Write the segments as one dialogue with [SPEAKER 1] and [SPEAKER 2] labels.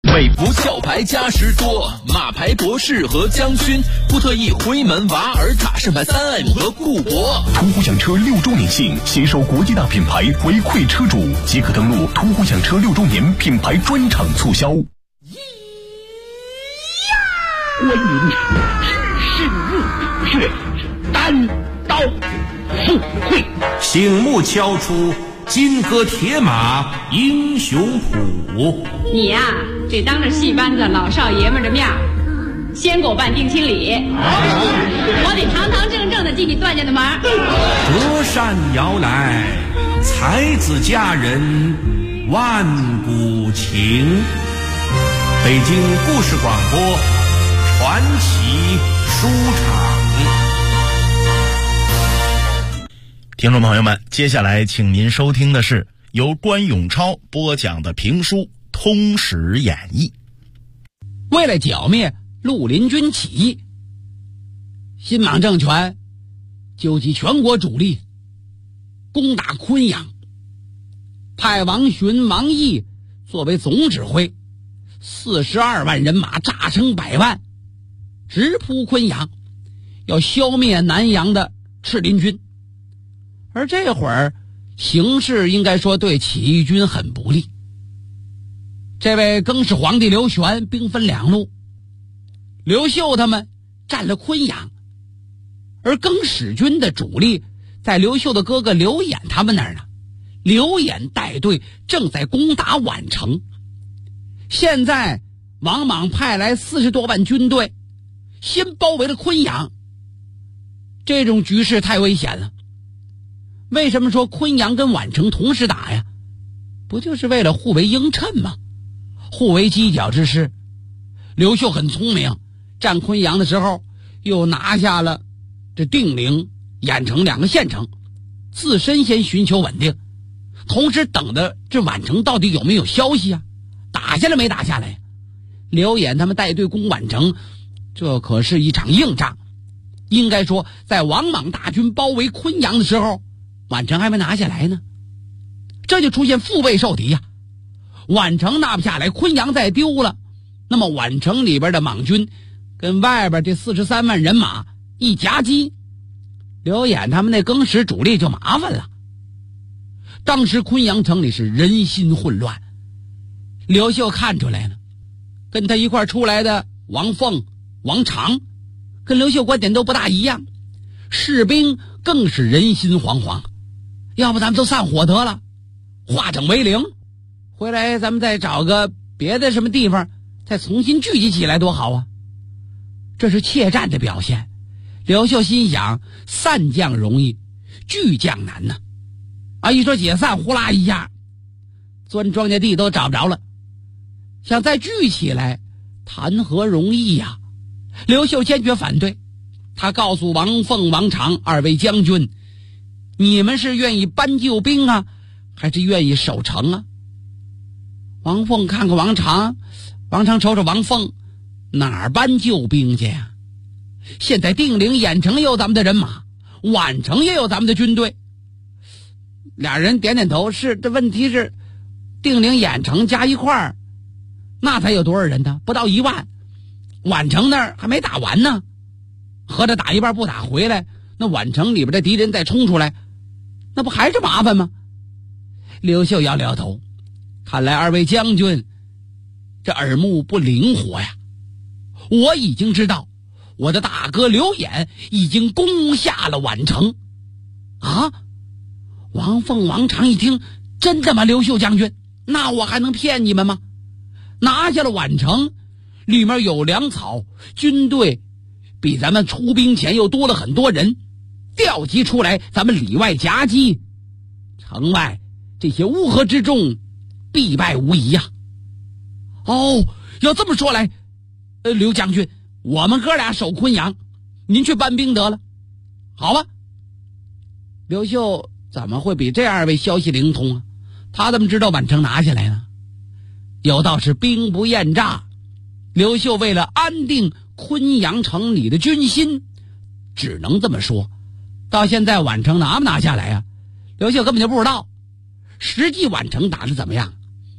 [SPEAKER 1] 美孚壳牌加时多，马牌博士和将军，布特意辉门瓦尔塔圣牌3M 和固铂。
[SPEAKER 2] 途虎养车6周年庆，携手国际大品牌回馈车主，即可登录途虎养车6周年品牌专场促销。
[SPEAKER 3] 关云只是热血，单刀赴会，
[SPEAKER 4] 醒目敲出金戈铁马英雄谱。
[SPEAKER 5] 你呀，得当着戏班子老少爷们的面先给我办定亲礼，我得堂堂正正的进你段家的门。
[SPEAKER 4] 隔山摇来，才子佳人万古情。北京故事广播传奇书场。
[SPEAKER 6] 听众朋友们，接下来请您收听的是由关永超播讲的评书《通史演义》。
[SPEAKER 7] 为了剿灭绿林军起义，新莽政权纠集全国主力攻打昆阳，派王寻、王毅作为总指挥，42万人马炸成100万，直扑昆阳，要消灭南阳的赤林军。而这会儿形势应该说对起义军很不利。这位更始皇帝刘玄兵分2路，刘秀他们占了昆阳，而更始军的主力在刘秀的哥哥刘演他们那儿呢。刘演带队正在攻打宛城。现在王莽派来40多万军队，先包围了昆阳，这种局势太危险了。为什么说昆阳跟宛城同时打呀？不就是为了互为映衬吗？互为犄角之势。刘秀很聪明，占昆阳的时候又拿下了这定陵、兖城2个县城，自身先寻求稳定，同时等的这宛城到底有没有消息啊？打下来没打下来？刘演他们带队攻宛城，这可是一场硬仗。应该说在王莽大军包围昆阳的时候，宛城还没拿下来呢，这就出现腹背受敌呀。宛城拿不下来，昆阳再丢了，那么宛城里边的莽军跟外边这43万人马一夹击，刘演他们那更始主力就麻烦了。当时昆阳城里是人心混乱，刘秀看出来了，跟他一块出来的王凤、王常跟刘秀观点都不大一样，士兵更是人心惶惶。要不咱们都散伙得了，化整为零，回来咱们再找个别的什么地方再重新聚集起来多好啊。这是怯战的表现。刘秀心想，散将容易，聚将难呢。一说解散，呼啦一下钻庄稼地都找不着了，想再聚起来谈何容易呀。刘秀坚决反对，他告诉王凤、王常2位将军，你们是愿意搬救兵啊，还是愿意守城啊？王凤看看王常，王常瞅瞅王凤，哪儿搬救兵去呀？现在定陵、兖城也有咱们的人马，宛城也有咱们的军队。俩人点点头，是，这问题是定陵、兖城加一块儿，那才有多少人呢？不到1万。宛城那儿还没打完呢，合着打一半不打回来，那宛城里边的敌人再冲出来，那不还是麻烦吗？刘秀摇了摇头，看来2位将军这耳目不灵活呀。我已经知道我的大哥刘演已经攻下了宛城啊！王凤、王常一听，真的吗？刘秀将军，那我还能骗你们吗？拿下了宛城，里面有粮草，军队比咱们出兵前又多了很多人，调集出来，咱们里外夹击，城外这些乌合之众必败无疑呀。要这么说来，刘将军，我们哥俩守昆阳，您去搬兵得了，好吧？刘秀怎么会比这2位消息灵通啊？他怎么知道宛城拿下来呢？有道是兵不厌诈，刘秀为了安定昆阳城里的军心，只能这么说。到现在宛城拿不拿下来啊？刘秀根本就不知道。实际宛城打得怎么样？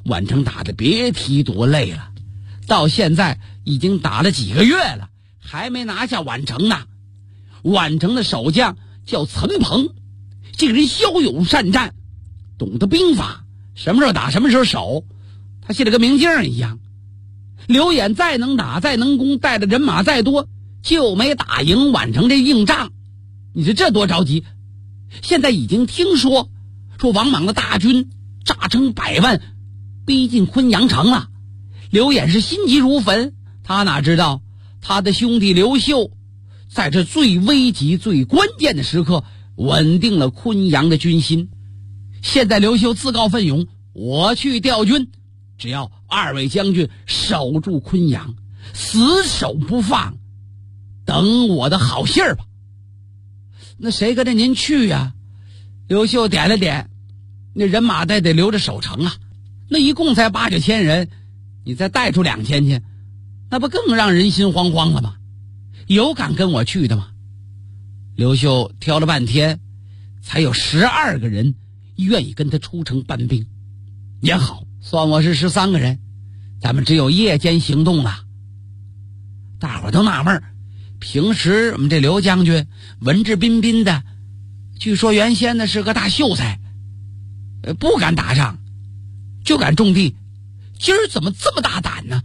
[SPEAKER 7] 宛城打得别提多累了，到现在已经打了几个月了，还没拿下宛城呢。宛城的守将叫陈鹏，这个人骁勇善战，懂得兵法，什么时候打什么时候守，他写了个明镜一样。刘演再能打再能攻，带的人马再多，就没打赢宛城这硬仗。你说这多着急。现在已经听说王莽的大军诈称100万逼近昆阳城了。刘演是心急如焚，他哪知道他的兄弟刘秀在这最危急最关键的时刻稳定了昆阳的军心。现在刘秀自告奋勇，我去调军，只要2位将军守住昆阳，死守不放，等我的好信儿吧。那谁跟着您去呀？刘秀点了点，那人马得留着守城啊，那一共才8、9千人，你再带出2000去，那不更让人心惶惶了吗？有敢跟我去的吗？刘秀挑了半天，才有12个人愿意跟他出城搬兵。也好，算我是13个人，咱们只有夜间行动了。大伙都纳闷，平时我们这刘将军文质彬彬的，据说原先呢是个大秀才，不敢打仗，就敢种地，今儿怎么这么大胆呢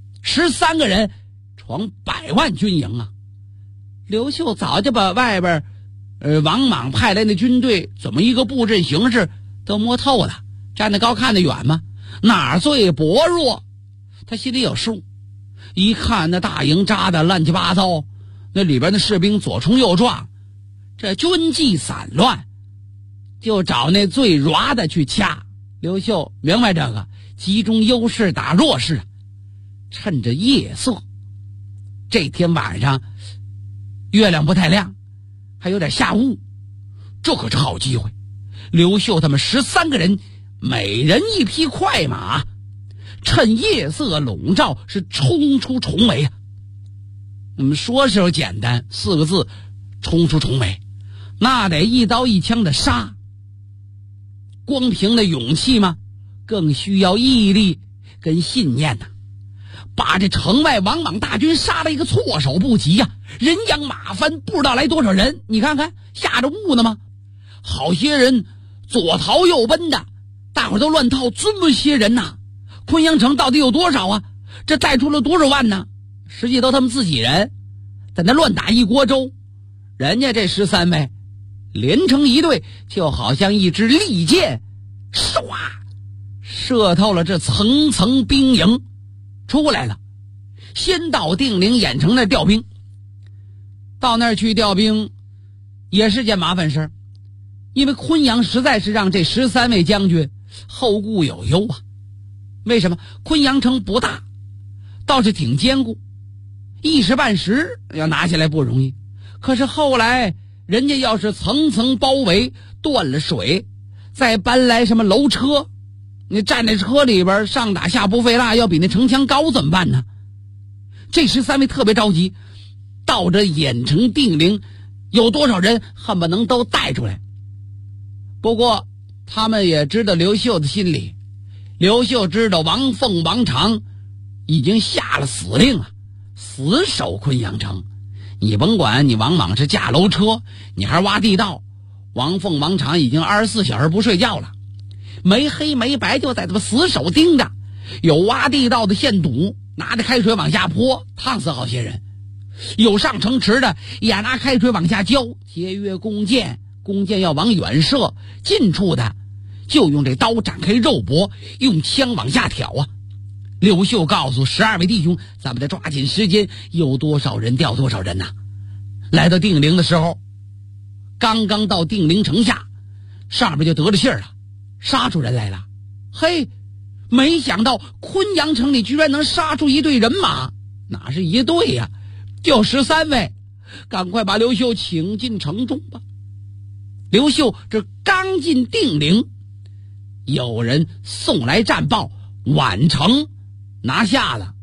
[SPEAKER 7] ？13个人闯100万军营啊！刘秀早就把外边王莽派来的军队怎么一个布阵形势都摸透了，站得高看得远吗？哪儿最薄弱他心里有数。一看那大营扎得乱七八糟，那里边的士兵左冲右撞，这军纪散乱，就找那最软的去掐。刘秀明白这个，集中优势打弱势。趁着夜色，这天晚上月亮不太亮，还有点下雾，这可是好机会。刘秀他们13个人，每人一匹快马，趁夜色笼罩，是冲出重围啊！我们说时候简单，4个字，冲出重围，那得一刀一枪的杀。光凭的勇气吗？更需要毅力跟信念呐！把这城外王莽大军杀了一个措手不及呀！人仰马翻，不知道来多少人。你看看，下着雾呢吗？好些人左逃右奔的，大伙都乱套，这么些人呐！昆阳城到底有多少啊？这带出了多少万呢？实际都他们自己人，在那乱打一锅粥。人家这13位连成一队，就好像一支利箭，唰射透了这层层兵营，出来了。先到定陵兖城那调兵，到那儿去调兵也是件麻烦事，因为昆阳实在是让这13位将军后顾有忧啊。为什么？昆阳城不大，倒是挺坚固，一时半时要拿下来不容易。可是后来人家要是层层包围，断了水，再搬来什么楼车，你站在车里边上打下不费蜡，要比那城墙高怎么办呢？这13位特别着急，到这兖城定陵有多少人恨不能都带出来。不过他们也知道刘秀的心理，刘秀知道王凤王常已经下了死令了，死守昆阳城。你甭管你王莽是架楼车，你还是挖地道，王凤王常已经24小时不睡觉了，没黑没白就在他们死守盯着。有挖地道的现堵，拿着开水往下泼，烫死好些人；有上城池的也拿开水往下浇，节约弓箭，弓箭要往远射，近处的就用这刀展开肉搏，用枪往下挑啊。刘秀告诉12位弟兄，咱们得抓紧时间，有多少人调多少人呐。来到定陵的时候，刚刚到定陵城下，上面就得了信儿了，杀出人来了。嘿，没想到昆阳城里居然能杀出一队人马，哪是一队呀，就13位。赶快把刘秀请进城中吧。刘秀这刚进定陵，有人送来战报，宛城拿下了。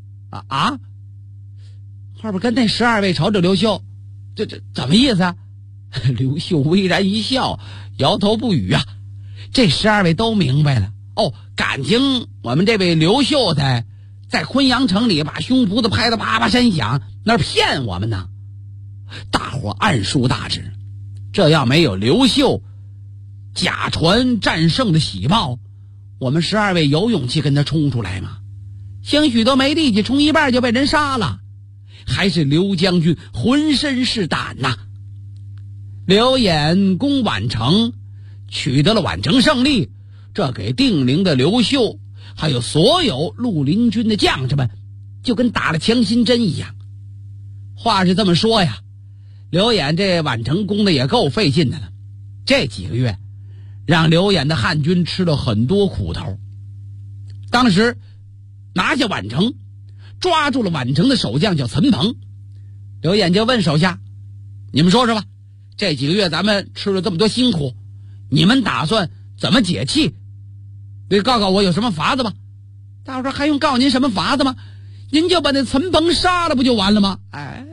[SPEAKER 7] 后边跟那12位朝着刘秀，这怎么意思啊？刘秀微然一笑，摇头不语啊。这12位都明白了， 感情我们这位刘秀才在昆阳城里把胸脯子拍得啪啪声响，那骗我们呢。大伙暗数大指，这要没有刘秀假传战胜的喜报，我们12位有勇气跟他冲出来吗？兴许都没力气，冲一半就被人杀了。还是刘将军浑身是胆呐。刘演攻宛城，取得了宛城胜利，这给定陵的刘秀还有所有绿林军的将士们就跟打了强心针一样。话是这么说呀，刘演这宛城攻的也够费劲的了，这几个月让刘演的汉军吃了很多苦头。当时拿下宛城，抓住了宛城的守将叫陈鹏，刘演就问手下，你们说说吧，这几个月咱们吃了这么多辛苦，你们打算怎么解气？得告诉我有什么法子吧。大伙说还用告诉您什么法子吗？您就把那陈鹏杀了不就完了吗？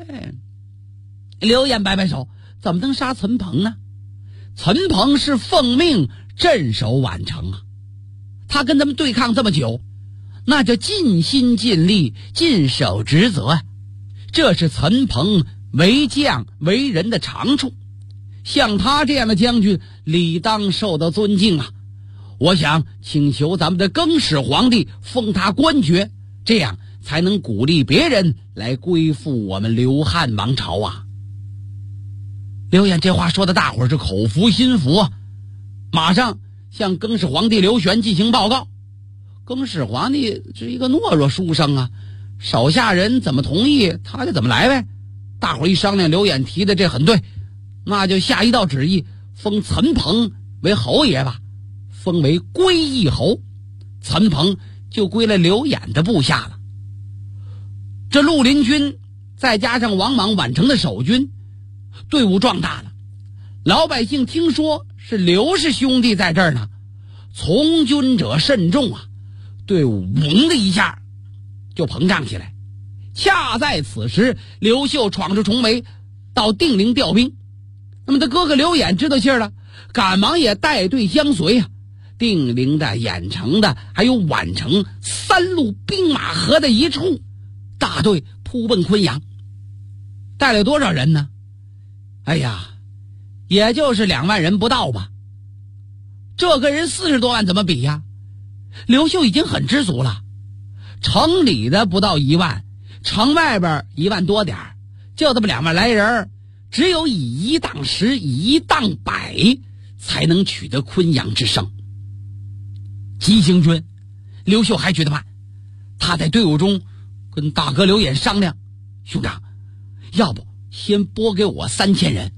[SPEAKER 7] 刘演摆摆手，怎么能杀陈鹏呢？陈鹏是奉命镇守宛城啊，他跟咱们对抗这么久，那就尽心尽力尽守职责啊，这是陈鹏为将为人的长处。像他这样的将军理当受到尊敬啊！我想请求咱们的更始皇帝封他官爵，这样才能鼓励别人来归附我们刘汉王朝啊！刘演这话说的大伙儿是口服心服啊，马上向更始皇帝刘玄进行报告。更始皇帝是一个懦弱书生啊，手下人怎么同意他就怎么来呗。大伙儿一商量，刘演提的这很对，那就下一道旨意，封陈鹏为侯爷吧，封为归义侯，陈鹏就归了刘演的部下了。这绿林军再加上王莽宛城的守军，队伍壮大了，老百姓听说是刘氏兄弟在这儿呢，从军者甚众啊，队伍嗡的一下就膨胀起来。恰在此时，刘秀闯出重围，到定陵调兵。那么他哥哥刘演知道信儿了，赶忙也带队相随啊。定陵的、郾城的还有宛城3路兵马合在一处，大队扑奔昆阳。带了多少人呢？哎呀，也就是2万人不到吧。这跟人40多万怎么比呀？刘秀已经很知足了，城里的不到1万，城外边1万多点，就这么2万来人，只有以1当10，以1当100，才能取得昆阳之胜。急行军，刘秀还觉得慢，他在队伍中跟大哥刘演商量，兄长，要不先拨给我3000人。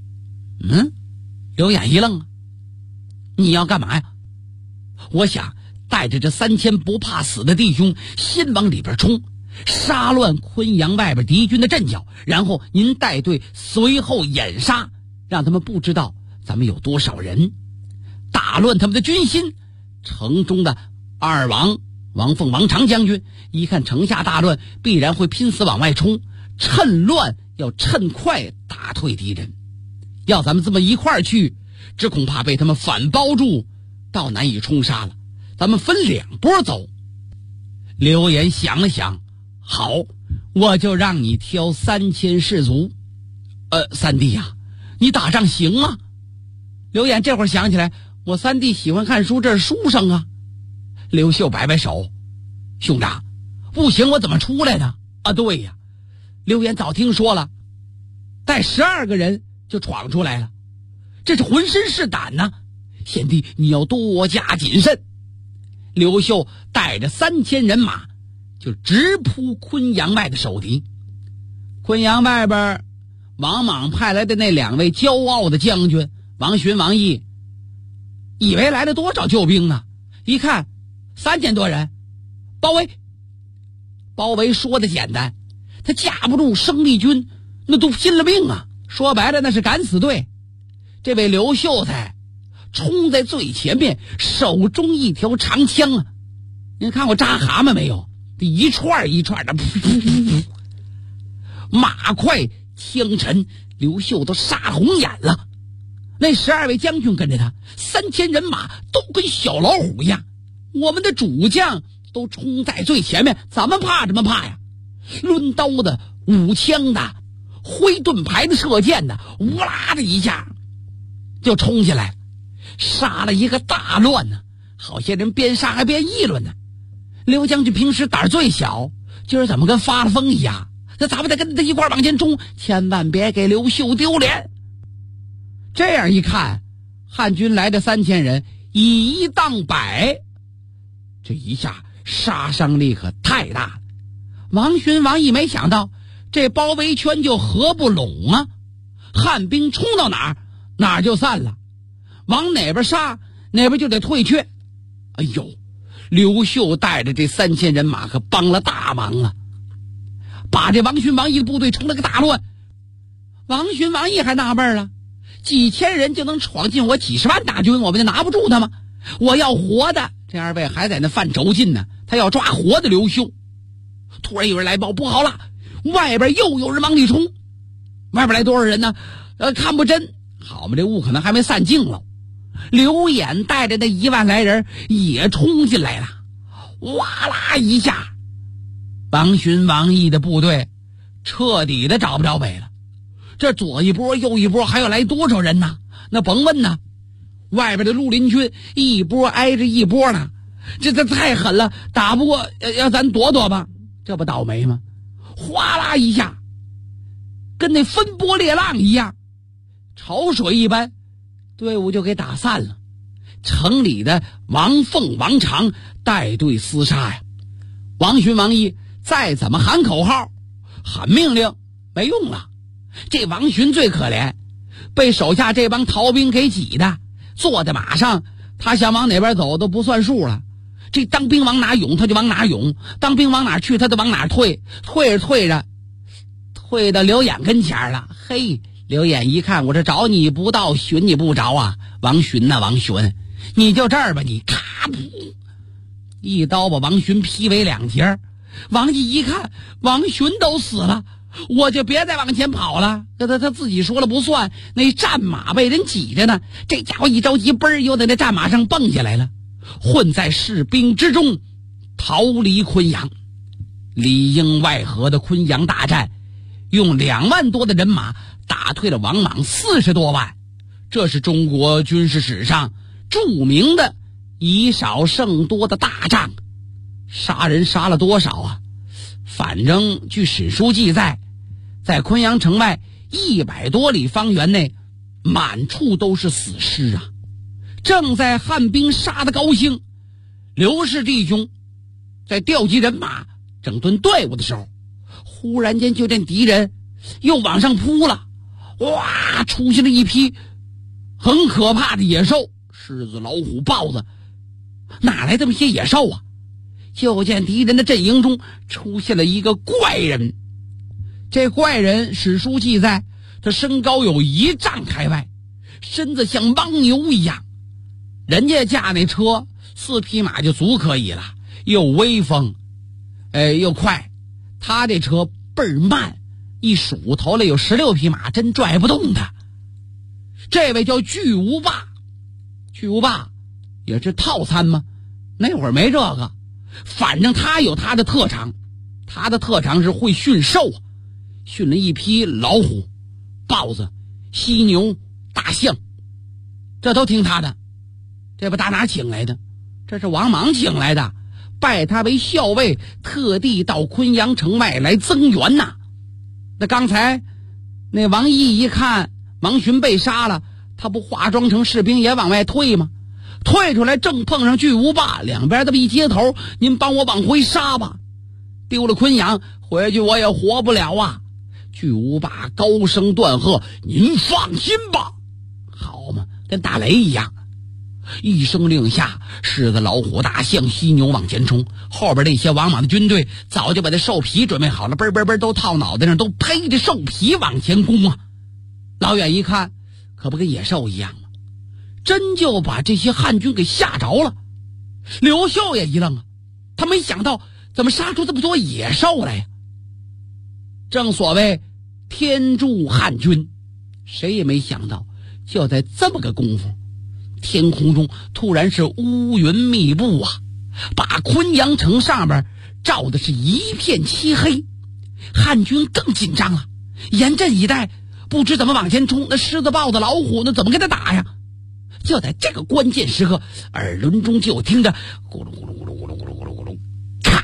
[SPEAKER 7] 刘演一愣啊，你要干嘛呀？我想带着这3000不怕死的弟兄先往里边冲，杀乱昆阳外边敌军的阵脚，然后您带队随后掩杀，让他们不知道咱们有多少人，打乱他们的军心。城中的二王王凤、王常将军一看城下大乱，必然会拼死往外冲，趁乱要趁快打退敌人。要咱们这么一块儿去，只恐怕被他们反包住，倒难以冲杀了。咱们分2波走。刘演想了想，好，我就让你挑3000士卒。三弟呀，你打仗行吗？刘演这会儿想起来，我三弟喜欢看书，这是书生啊。刘秀摆摆手，兄长，不行我怎么出来呢？啊，对呀，刘演早听说了，带12个人就闯出来了，这是浑身是胆呐。贤弟你要多加谨慎。刘秀带着3000人马就直扑昆阳外的守敌。昆阳外边王莽派来的那2位骄傲的将军王寻、王毅，以为来了多少救兵呢？一看3000多人，包围。包围说的简单，他架不住生力军那都拼了命啊，说白了那是敢死队。这位刘秀才冲在最前面，手中一条长枪啊，您看过扎蛤蟆没有？一串一串的，马快枪沉，刘秀都杀红眼了。那12位将军跟着他，3000人马都跟小老虎一样， 我们的主将都冲在最前面，咱们怕什么怕呀？抡刀的、舞枪的、挥盾牌的、射箭的，呜啦的一下就冲进来，杀了一个大乱呢。好些人边杀还边议论呢。刘将军平时胆儿最小，今儿怎么跟发了疯一样？这咱们得跟他一块往前冲，千万别给刘秀丢脸。这样一看，汉军来的3000人以1当100，这一下杀伤力可太大了。王勋、王毅没想到这包围圈就合不拢啊，汉兵冲到哪儿就散了，往哪边杀哪边就得退却。哎呦，刘秀带着这3000人马可帮了大忙啊，把这王勋、王毅的部队成了个大乱。王勋、王毅还纳闷了，几千人就能闯进我几10万大军，我们就拿不住他吗？我要活的。这二位还在那犯轴劲呢，他要抓活的刘秀。突然有人来报，不好了，外边又有人往里冲。外边来多少人呢？看不真，好嘛，这雾可能还没散尽了。刘演带着那1万来人也冲进来了，哇啦一下，王勋、王毅的部队彻底的找不着北了。这左一波右一波，还要来多少人呢？那甭问呢，外边的绿林军一波挨着一波呢，这太狠了，打不过要咱躲躲吧，这不倒霉吗？哗啦一下，跟那分波裂浪一样，潮水一般，队伍就给打散了。城里的王凤、王常带队厮杀呀。王勋、王毅再怎么喊口号、喊命令没用了。这王勋最可怜，被手下这帮逃兵给挤的，坐在马上，他想往哪边走都不算数了。这当兵往哪涌他就往哪涌，当兵往哪去他就往哪退，退着退到刘演跟前了。嘿，刘演一看，我这找你不到，寻你不着啊，王勋呐，王勋，你就这儿吧，你咔噗一刀把王勋劈为2截。王毅一看王勋都死了，我就别再往前跑了。他自己说了不算，那战马被人挤着呢，这家伙一着急，嘣儿又在那战马上蹦下来了，混在士兵之中逃离昆阳。里应外合的昆阳大战，用2万多的人马打退了王莽40多万，这是中国军事史上著名的以少胜多的大仗。杀人杀了多少啊？反正据史书记载，在昆阳城外100多里方圆内，满处都是死尸啊。正在汉兵杀得高兴，刘氏弟兄在调集人马整顿队伍的时候，忽然间就见敌人又往上扑了，哇，出现了一批很可怕的野兽，狮子、老虎、豹子，哪来这么些野兽啊？就见敌人的阵营中出现了一个怪人。这怪人史书记载，他身高有1丈开外，身子像牦牛一样。人家驾那车4匹马就足可以了，又威风又快。他这车倍儿慢，一数头里有16匹马，真拽不动他。这位叫巨无霸，巨无霸也是套餐吗？那会儿没这个，反正他有他的特长，他的特长是会驯兽，驯了一批老虎、豹子、犀牛、大象，这都听他的。这不打哪请来的？这是王莽请来的，拜他为校尉，特地到昆阳城外来增援呐。那刚才那王毅一看王勋被杀了，他不化妆成士兵也往外退吗？退出来正碰上巨无霸，两边这么一接头，您帮我往回杀吧，丢了昆阳回去我也活不了啊。巨无霸高声断喝，您放心吧。好嘛，跟打雷一样，一声令下，狮子、老虎、大象、犀牛往前冲，后边那些王莽的军队早就把这兽皮准备好了，嘣嘣嘣都套脑袋上，都披着兽皮往前攻啊。老远一看，可不跟野兽一样吗？真就把这些汉军给吓着了。刘秀也一愣啊，他没想到怎么杀出这么多野兽来呀。正所谓天助汉军，谁也没想到就在这么个功夫，天空中突然是乌云密布啊， 把昆阳城上边照的是一片漆黑。汉军更紧张了，严阵以待，不知怎么往前冲。那狮子、豹子、老虎呢，怎么跟他打呀？就在这个关键时刻，耳轮中就听着咕噜咕噜咕噜咕噜咕噜咕噜咕噜，咔，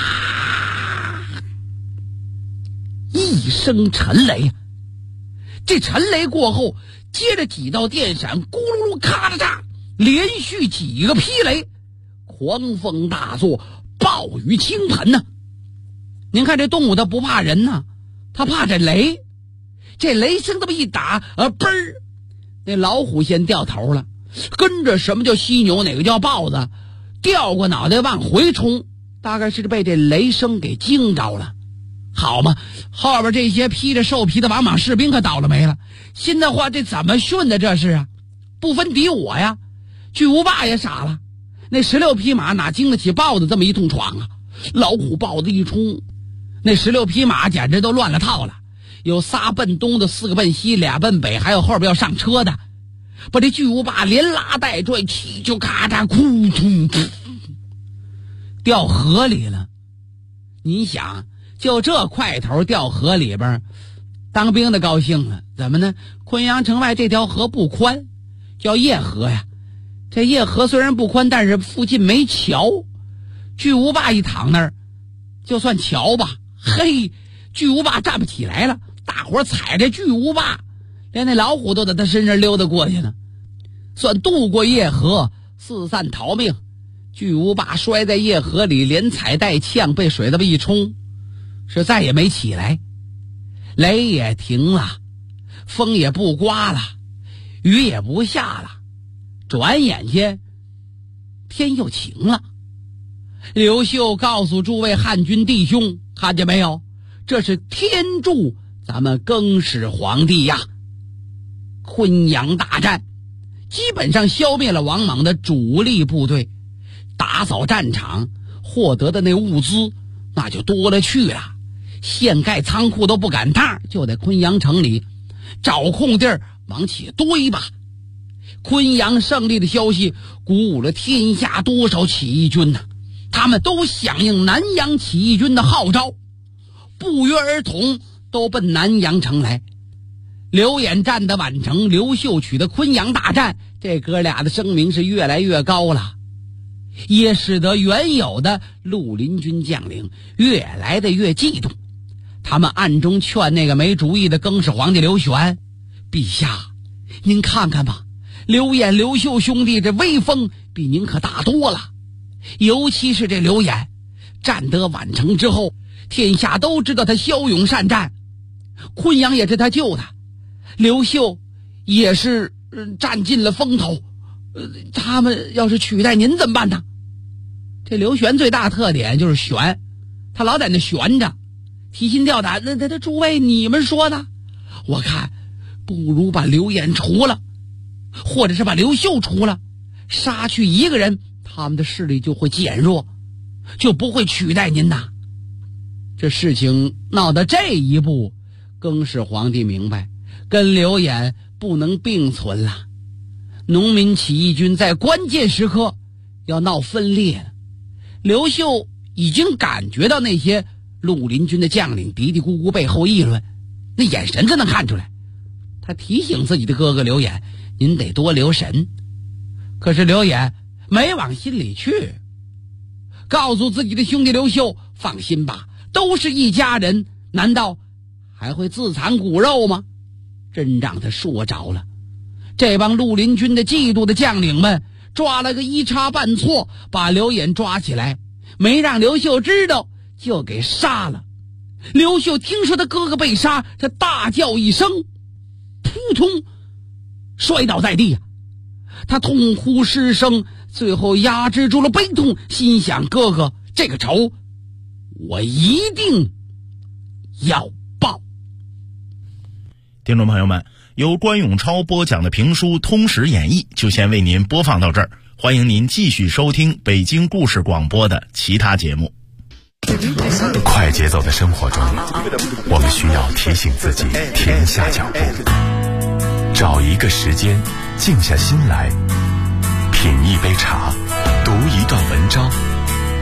[SPEAKER 7] 一声沉雷。这沉雷过后，接着几道电闪，咕噜噜咔嚓嚓，连续几个劈雷，狂风大作，暴雨倾盆呢。您看这动物它不怕人呢，它怕这雷。这雷声这么一打，嘣儿，那老虎先掉头了，跟着什么叫犀牛，哪个叫豹子，掉过脑袋往回冲，大概是被这雷声给惊着了。好嘛，后边这些披着兽皮的王莽士兵可倒了霉了。现在话这怎么训的这是啊？不分敌我呀。巨无霸也傻了，那16匹马哪经得起豹子这么一通闯啊？老虎豹子一冲，那16匹马简直都乱了套了，有仨奔东的，4个奔西，俩奔北，还有后边要上车的，把这巨无霸连拉带拽，气就咔嚓哭通掉河里了。你想，就这块头掉河里边，当兵的高兴了，怎么呢？昆阳城外这条河不宽，叫叶河呀。这叶河虽然不宽，但是附近没桥，巨无霸一躺那儿，就算桥吧，嘿，巨无霸站不起来了，大伙踩着巨无霸，连那老虎都在他身上溜达过去了，算渡过叶河，四散逃命。巨无霸摔在叶河里，连踩带呛，被水这么一冲，是再也没起来。雷也停了，风也不刮了，雨也不下了，转眼间天又晴了。刘秀告诉诸位汉军弟兄，看见没有，这是天助咱们更始皇帝呀。昆阳大战基本上消灭了王莽的主力部队，打扫战场获得的那物资那就多了去了，现盖仓库都不赶趟，就在昆阳城里找空地儿往起堆吧。昆阳胜利的消息鼓舞了天下多少起义军呢？他们都响应南阳起义军的号召，不约而同都奔南阳城来。刘演战的宛城，刘秀取的昆阳大战，这哥俩的声名是越来越高了，也使得原有的绿林军将领越来的越嫉妒。他们暗中劝那个没主意的更始皇帝刘玄，陛下您看看吧，刘演刘秀兄弟这威风比您可大多了，尤其是这刘演占得宛城之后，天下都知道他骁勇善战，昆阳也是他救的，刘秀也是占尽了风头，他们要是取代您怎么办呢？这刘玄最大特点就是悬，他老在那悬着，提心吊胆。那诸位你们说呢？我看不如把刘演除了，或者是把刘秀除了，杀去一个人，他们的势力就会减弱，就不会取代您呐。这事情闹到这一步，更始皇帝明白跟刘演不能并存了。农民起义军在关键时刻要闹分裂了。刘秀已经感觉到那些绿林军的将领嘀嘀咕咕背后议论，那眼神真能看出来。他提醒自己的哥哥刘演，您得多留神。可是刘演没往心里去，告诉自己的兄弟刘秀，放心吧，都是一家人，难道还会自残骨肉吗？真让他说着了。这帮绿林军的嫉妒的将领们抓了个一差半错，把刘演抓起来，没让刘秀知道就给杀了。刘秀听说他哥哥被杀，他大叫一声，扑通摔倒在地啊！他痛哭失声，最后压制住了悲痛，心想哥哥这个仇我一定要报。
[SPEAKER 6] 听众朋友们，由关永超播讲的评书《通史演义》就先为您播放到这儿，欢迎您继续收听北京故事广播的其他节目。
[SPEAKER 2] 快节奏的生活中，我们需要提醒自己停下脚步，找一个时间静下心来，品一杯茶，读一段文章，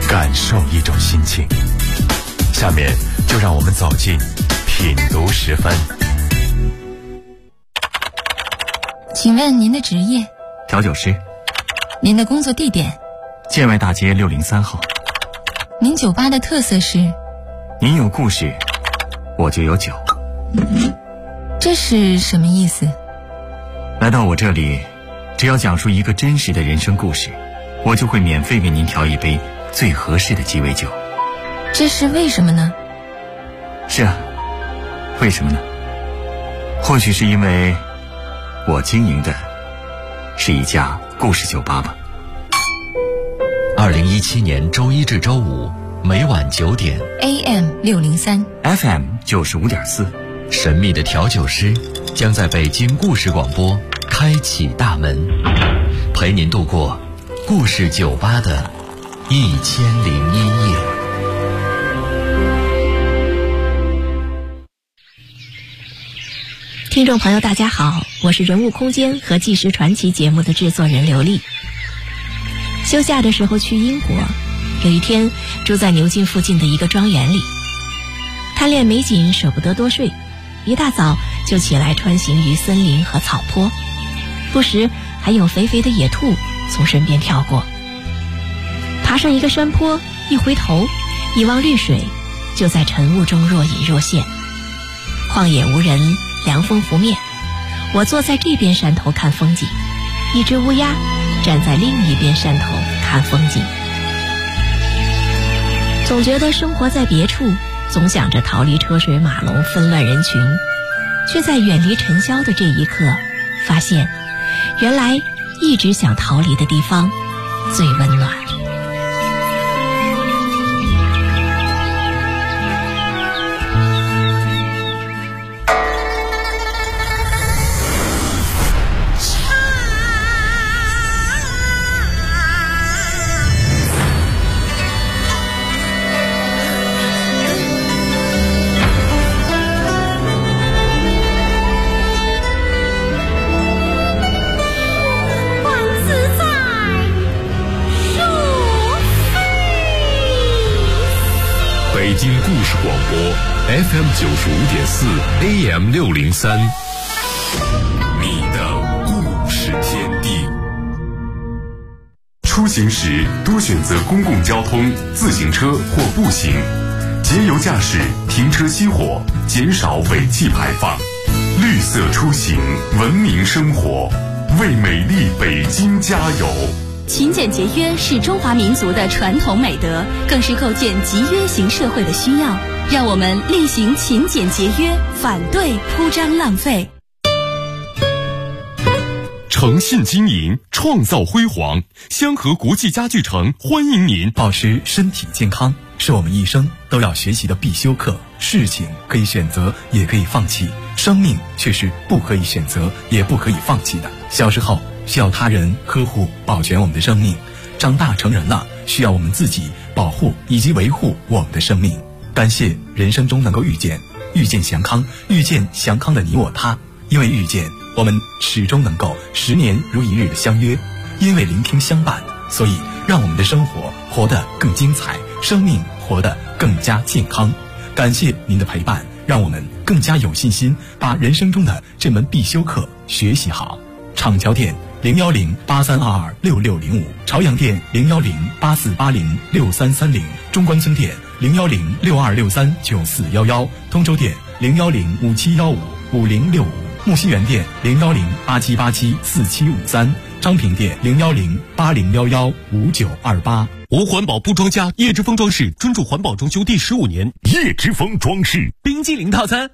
[SPEAKER 2] 感受一种心情。下面就让我们走进品读时分。
[SPEAKER 8] 请问您的职业？
[SPEAKER 9] 调酒师。
[SPEAKER 8] 您的工作地点？
[SPEAKER 9] 建外大街603号。
[SPEAKER 8] 您酒吧的特色是？
[SPEAKER 9] 您有故事，我就有酒。
[SPEAKER 8] 这是什么意思？
[SPEAKER 9] 来到我这里，只要讲述一个真实的人生故事，我就会免费为您调一杯最合适的鸡尾酒。
[SPEAKER 8] 这是为什么呢？
[SPEAKER 9] 是啊，为什么呢？或许是因为我经营的是一家故事酒吧吧。
[SPEAKER 10] 2017年周一至周五每晚9点
[SPEAKER 8] AM 603
[SPEAKER 9] FM 95.4，
[SPEAKER 10] 神秘的调酒师将在北京故事广播开启大门，陪您度过故事酒吧的1001夜。
[SPEAKER 11] 听众朋友大家好，我是人物空间和纪实传奇节目的制作人刘丽。休假的时候去英国，有一天住在牛津附近的一个庄园里，贪恋美景舍不得多睡，一大早就起来穿行于森林和草坡，不时还有肥肥的野兔从身边跳过。爬上一个山坡，一回头一望绿水，就在晨雾中若隐若现。旷野无人，凉风拂面，我坐在这边山头看风景，一只乌鸦站在另一边山头看风景。总觉得生活在别处，总想着逃离车水马龙纷乱人群，却在远离尘嚣的这一刻发现，原来一直想逃离的地方最温暖。
[SPEAKER 2] 北京故事广播 FM 95.4 AM 603，你的故事天地。出行时多选择公共交通、自行车或步行，节油驾驶，停车熄火，减少尾气排放。绿色出行，文明生活，为美丽北京加油。
[SPEAKER 12] 勤俭节约是中华民族的传统美德，更是构建集约型社会的需要。让我们厉行勤俭节约，反对铺张浪费。
[SPEAKER 2] 诚信经营，创造辉煌。香河国际家具城欢迎您。
[SPEAKER 13] 保持身体健康是我们一生都要学习的必修课。事情可以选择，也可以放弃，生命却是不可以选择，也不可以放弃的。小时候需要他人呵护保全我们的生命，长大成人了需要我们自己保护以及维护我们的生命。感谢人生中能够遇见祥康，遇见祥康的你我他。因为遇见，我们始终能够10年如一日的相约；因为聆听相伴，所以让我们的生活活得更精彩，生命活得更加健康。感谢您的陪伴，让我们更加有信心把人生中的这门必修课学习好。厂桥店01083226605，朝阳店01084806330，中关村店01062639411，通州店01057155065，木樨园店01087874753，昌平店01080115928。
[SPEAKER 2] 无环保不装家，叶之峰装饰专注环保装修第15年。叶之峰装饰
[SPEAKER 1] 冰激凌套餐